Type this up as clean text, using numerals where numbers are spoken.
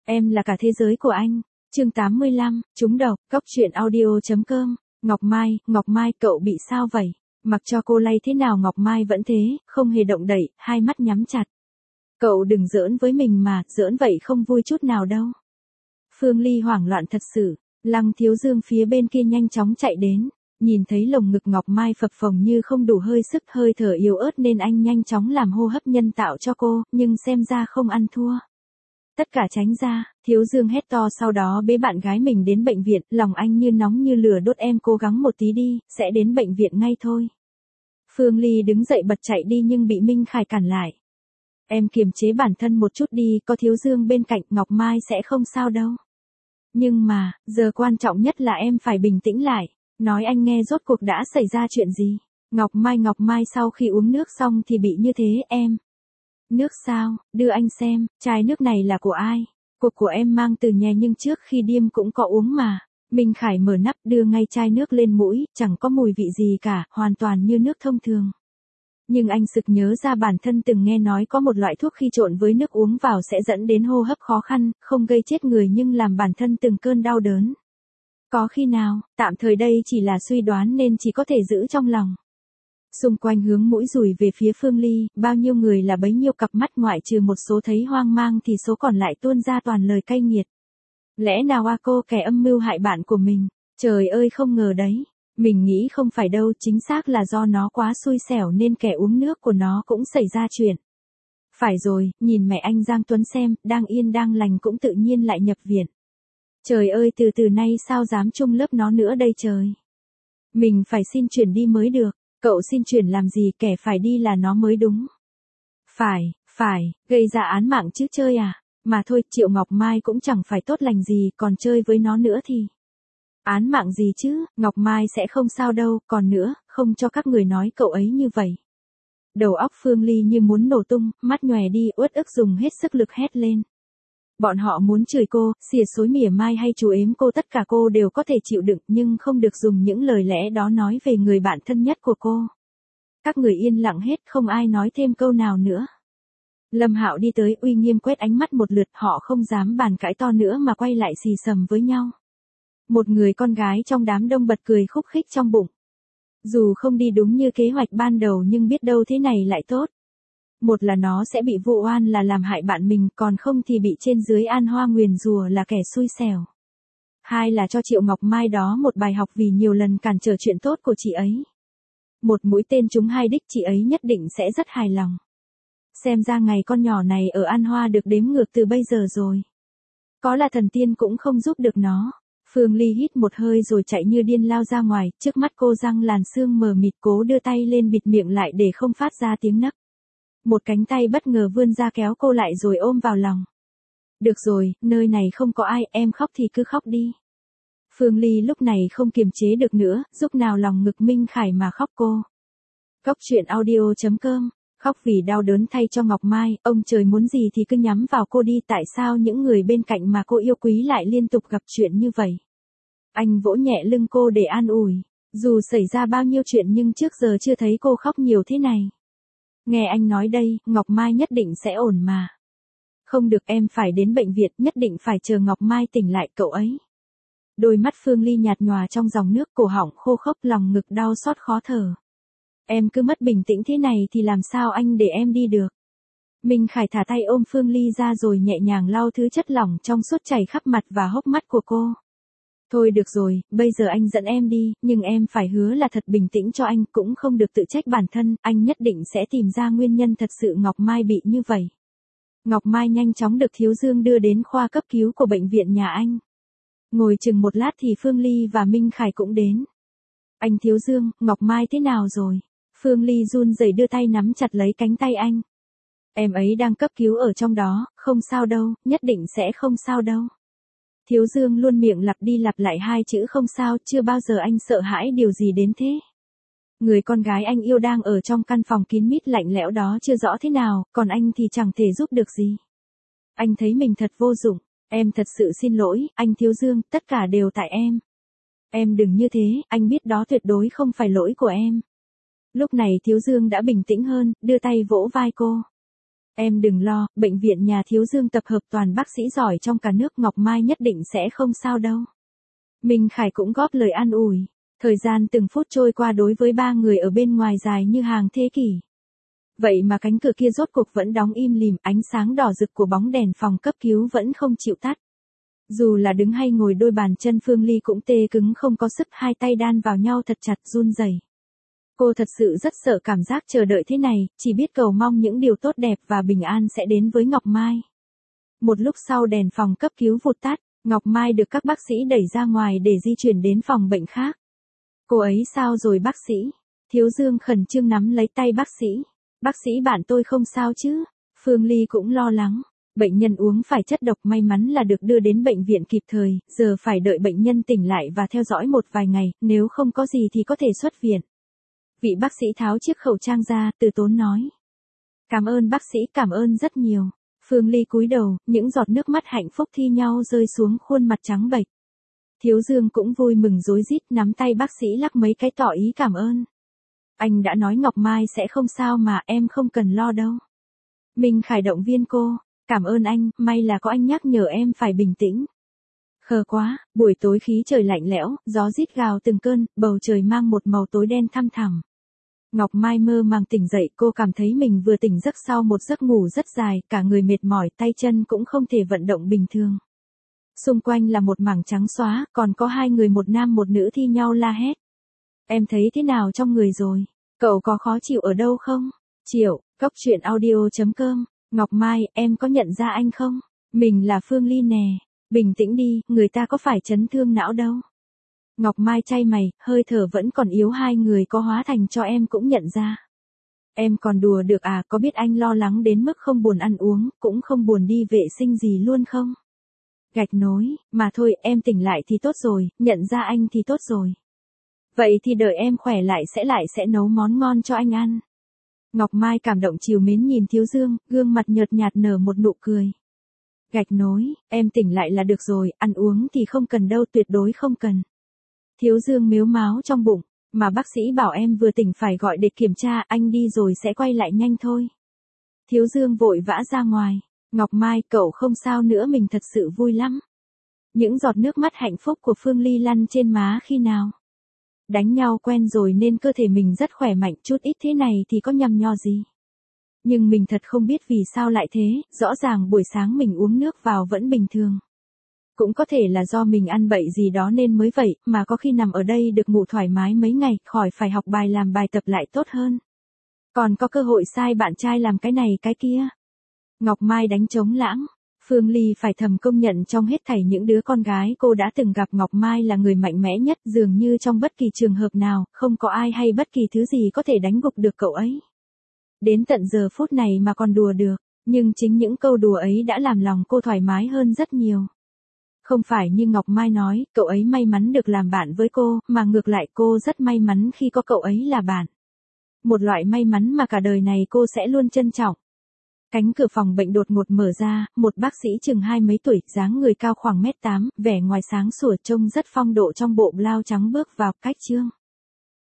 Em là cả thế giới của anh. Chương 85, trúng độc, Cóc truyện audio.com. Ngọc Mai cậu bị sao vậy? Mặc cho cô lay thế nào Ngọc Mai vẫn thế, không hề động đậy, hai mắt nhắm chặt. Cậu đừng giỡn với mình mà, giỡn vậy không vui chút nào đâu. Phương Ly hoảng loạn thật sự, Lăng Thiếu Dương phía bên kia nhanh chóng chạy đến, nhìn thấy lồng ngực Ngọc Mai phập phồng như không đủ hơi sức, hơi thở yếu ớt nên anh nhanh chóng làm hô hấp nhân tạo cho cô, nhưng xem ra không ăn thua. Tất cả tránh ra, Thiếu Dương hét to sau đó bế bạn gái mình đến bệnh viện, lòng anh như nóng như lửa đốt. Em cố gắng một tí đi, sẽ đến bệnh viện ngay thôi. Phương Ly đứng dậy bật chạy đi nhưng bị Minh Khải cản lại. Em kiềm chế bản thân một chút đi, có Thiếu Dương bên cạnh Ngọc Mai sẽ không sao đâu. Nhưng mà, giờ quan trọng nhất là em phải bình tĩnh lại, nói anh nghe rốt cuộc đã xảy ra chuyện gì. Ngọc Mai sau khi uống nước xong thì bị như thế em. Nước sao, đưa anh xem, chai nước này là của ai? Của em mang từ nhà nhưng trước khi điêm cũng có uống mà. Minh Khải mở nắp đưa ngay chai nước lên mũi, chẳng có mùi vị gì cả, hoàn toàn như nước thông thường. Nhưng anh sực nhớ ra bản thân từng nghe nói có một loại thuốc khi trộn với nước uống vào sẽ dẫn đến hô hấp khó khăn, không gây chết người nhưng làm bản thân từng cơn đau đớn. Có khi nào, tạm thời đây chỉ là suy đoán nên chỉ có thể giữ trong lòng. Xung quanh hướng mũi dùi về phía Phương Ly, bao nhiêu người là bấy nhiêu cặp mắt, ngoại trừ một số thấy hoang mang thì số còn lại tuôn ra toàn lời cay nghiệt. Lẽ nào cô kẻ âm mưu hại bạn của mình? Trời ơi không ngờ đấy. Mình nghĩ không phải đâu, chính xác là do nó quá xui xẻo nên kẻ uống nước của nó cũng xảy ra chuyện. Phải rồi, nhìn mẹ anh Giang Tuấn xem, đang yên đang lành cũng tự nhiên lại nhập viện. Trời ơi từ nay sao dám chung lớp nó nữa đây trời. Mình phải xin chuyển đi mới được. Cậu xin chuyển làm gì, kẻ phải đi là nó mới đúng. Phải, gây ra án mạng chứ chơi à. Mà thôi, Triệu Ngọc Mai cũng chẳng phải tốt lành gì, còn chơi với nó nữa thì. Án mạng gì chứ, Ngọc Mai sẽ không sao đâu, còn nữa, không cho các người nói cậu ấy như vậy. Đầu óc Phương Ly như muốn nổ tung, mắt nhòe đi, uất ức dùng hết sức lực hét lên. Bọn họ muốn chửi cô, xỉa xối mỉa mai hay chú ếm cô, tất cả cô đều có thể chịu đựng nhưng không được dùng những lời lẽ đó nói về người bạn thân nhất của cô. Các người yên lặng hết, không ai nói thêm câu nào nữa. Lâm Hạo đi tới uy nghiêm quét ánh mắt một lượt, họ không dám bàn cãi to nữa mà quay lại xì xầm với nhau. Một người con gái trong đám đông bật cười khúc khích trong bụng. Dù không đi đúng như kế hoạch ban đầu nhưng biết đâu thế này lại tốt. Một là nó sẽ bị vụ oan là làm hại bạn mình, còn không thì bị trên dưới an hoa nguyền rủa là kẻ xui xẻo. Hai là cho Triệu Ngọc Mai đó một bài học vì nhiều lần cản trở chuyện tốt của chị ấy. Một mũi tên trúng hai đích, chị ấy nhất định sẽ rất hài lòng. Xem ra ngày con nhỏ này ở An Hoa được đếm ngược từ bây giờ rồi. Có là thần tiên cũng không giúp được nó. Phương Ly hít một hơi rồi chạy như điên lao ra ngoài, trước mắt cô răng làn sương mờ mịt, cố đưa tay lên bịt miệng lại để không phát ra tiếng nấc. Một cánh tay bất ngờ vươn ra kéo cô lại rồi ôm vào lòng. Được rồi, nơi này không có ai, em khóc thì cứ khóc đi. Phương Ly lúc này không kiềm chế được nữa, giúp nào lòng ngực Minh Khải mà khóc cô. Cóc truyện audio.com. Khóc vì đau đớn thay cho Ngọc Mai, ông trời muốn gì thì cứ nhắm vào cô đi, tại sao những người bên cạnh mà cô yêu quý lại liên tục gặp chuyện như vậy. Anh vỗ nhẹ lưng cô để an ủi, dù xảy ra bao nhiêu chuyện nhưng trước giờ chưa thấy cô khóc nhiều thế này. Nghe anh nói đây, Ngọc Mai nhất định sẽ ổn mà. Không được, em phải đến bệnh viện, nhất định phải chờ Ngọc Mai tỉnh lại cậu ấy. Đôi mắt Phương Ly nhạt nhòa trong dòng nước, cổ họng khô khốc, lòng ngực đau xót khó thở. Em cứ mất bình tĩnh thế này thì làm sao anh để em đi được. Minh Khải thả tay ôm Phương Ly ra rồi nhẹ nhàng lau thứ chất lỏng trong suốt chảy khắp mặt và hốc mắt của cô. Thôi được rồi, bây giờ anh dẫn em đi, nhưng em phải hứa là thật bình tĩnh cho anh, cũng không được tự trách bản thân, anh nhất định sẽ tìm ra nguyên nhân thật sự Ngọc Mai bị như vậy. Ngọc Mai nhanh chóng được Thiếu Dương đưa đến khoa cấp cứu của bệnh viện nhà anh. Ngồi chừng một lát thì Phương Ly và Minh Khải cũng đến. Anh Thiếu Dương, Ngọc Mai thế nào rồi? Phương Ly run rẩy đưa tay nắm chặt lấy cánh tay anh. Em ấy đang cấp cứu ở trong đó, không sao đâu, nhất định sẽ không sao đâu. Thiếu Dương luôn miệng lặp đi lặp lại hai chữ không sao, chưa bao giờ anh sợ hãi điều gì đến thế. Người con gái anh yêu đang ở trong căn phòng kín mít lạnh lẽo đó chưa rõ thế nào, còn anh thì chẳng thể giúp được gì. Anh thấy mình thật vô dụng, em thật sự xin lỗi, anh Thiếu Dương, tất cả đều tại em. Em đừng như thế, anh biết đó tuyệt đối không phải lỗi của em. Lúc này Thiếu Dương đã bình tĩnh hơn, đưa tay vỗ vai cô. Em đừng lo, bệnh viện nhà Thiếu Dương tập hợp toàn bác sĩ giỏi trong cả nước, Ngọc Mai nhất định sẽ không sao đâu. Minh Khải cũng góp lời an ủi. Thời gian từng phút trôi qua đối với ba người ở bên ngoài dài như hàng thế kỷ. Vậy mà cánh cửa kia rốt cuộc vẫn đóng im lìm, ánh sáng đỏ rực của bóng đèn phòng cấp cứu vẫn không chịu tắt. Dù là đứng hay ngồi đôi bàn chân Phương Ly cũng tê cứng không có sức, hai tay đan vào nhau thật chặt run rẩy. Cô thật sự rất sợ cảm giác chờ đợi thế này, chỉ biết cầu mong những điều tốt đẹp và bình an sẽ đến với Ngọc Mai. Một lúc sau đèn phòng cấp cứu vụt tắt, Ngọc Mai được các bác sĩ đẩy ra ngoài để di chuyển đến phòng bệnh khác. Cô ấy sao rồi bác sĩ? Thiếu Dương khẩn trương nắm lấy tay bác sĩ. Bác sĩ bạn tôi không sao chứ? Phương Ly cũng lo lắng. Bệnh nhân uống phải chất độc, may mắn là được đưa đến bệnh viện kịp thời, giờ phải đợi bệnh nhân tỉnh lại và theo dõi một vài ngày, nếu không có gì thì có thể xuất viện. Vị bác sĩ tháo chiếc khẩu trang ra, từ tốn nói. Cảm ơn bác sĩ, cảm ơn rất nhiều. Phương Ly cúi đầu, những giọt nước mắt hạnh phúc thi nhau rơi xuống khuôn mặt trắng bệch. Thiếu Dương cũng vui mừng rối rít nắm tay bác sĩ lắc mấy cái tỏ ý cảm ơn. Anh đã nói Ngọc Mai sẽ không sao mà, em không cần lo đâu. Minh Khải động viên cô. Cảm ơn anh, may là có anh nhắc nhở em phải bình tĩnh. Khờ quá, buổi tối khí trời lạnh lẽo, gió rít gào từng cơn, bầu trời mang một màu tối đen thăm thẳm. Ngọc Mai mơ màng tỉnh dậy, cô cảm thấy mình vừa tỉnh giấc sau một giấc ngủ rất dài, cả người mệt mỏi, tay chân cũng không thể vận động bình thường. Xung quanh là một mảng trắng xóa, còn có hai người, một nam một nữ thi nhau la hét. Em thấy thế nào trong người rồi? Cậu có khó chịu ở đâu không? Triệu, coctruyện.audio.com. Ngọc Mai, em có nhận ra anh không? Mình là Phương Ly nè. Bình tĩnh đi, người ta có phải chấn thương não đâu. Ngọc Mai chai mày, hơi thở vẫn còn yếu, hai người có hóa thành cho em cũng nhận ra. Em còn đùa được à, có biết anh lo lắng đến mức không buồn ăn uống, cũng không buồn đi vệ sinh gì luôn không? Gạch nối, mà thôi, em tỉnh lại thì tốt rồi, nhận ra anh thì tốt rồi. Vậy thì đợi em khỏe lại sẽ nấu món ngon cho anh ăn. Ngọc Mai cảm động trìu mến nhìn Thiếu Dương, gương mặt nhợt nhạt nở một nụ cười. Gạch nối, em tỉnh lại là được rồi, ăn uống thì không cần đâu, tuyệt đối không cần. Thiếu Dương mếu máo trong bụng, mà bác sĩ bảo em vừa tỉnh phải gọi để kiểm tra, anh đi rồi sẽ quay lại nhanh thôi. Thiếu Dương vội vã ra ngoài. Ngọc Mai, cậu không sao nữa, mình thật sự vui lắm. Những giọt nước mắt hạnh phúc của Phương Ly lăn trên má khi nào. Đánh nhau quen rồi nên cơ thể mình rất khỏe mạnh, chút ít thế này thì có nhằm nho gì. Nhưng mình thật không biết vì sao lại thế, rõ ràng buổi sáng mình uống nước vào vẫn bình thường. Cũng có thể là do mình ăn bậy gì đó nên mới vậy, mà có khi nằm ở đây được ngủ thoải mái mấy ngày, khỏi phải học bài làm bài tập lại tốt hơn. Còn có cơ hội sai bạn trai làm cái này cái kia. Ngọc Mai đánh trống lãng. Phương Ly phải thầm công nhận trong hết thảy những đứa con gái cô đã từng gặp, Ngọc Mai là người mạnh mẽ nhất, dường như trong bất kỳ trường hợp nào, không có ai hay bất kỳ thứ gì có thể đánh gục được cậu ấy. Đến tận giờ phút này mà còn đùa được, nhưng chính những câu đùa ấy đã làm lòng cô thoải mái hơn rất nhiều. Không phải như Ngọc Mai nói, cậu ấy may mắn được làm bạn với cô, mà ngược lại cô rất may mắn khi có cậu ấy là bạn. Một loại may mắn mà cả đời này cô sẽ luôn trân trọng. Cánh cửa phòng bệnh đột ngột mở ra, một bác sĩ chừng hai mấy tuổi, dáng người cao khoảng 1m8, vẻ ngoài sáng sủa, trông rất phong độ trong bộ blau trắng bước vào. Cách Trương.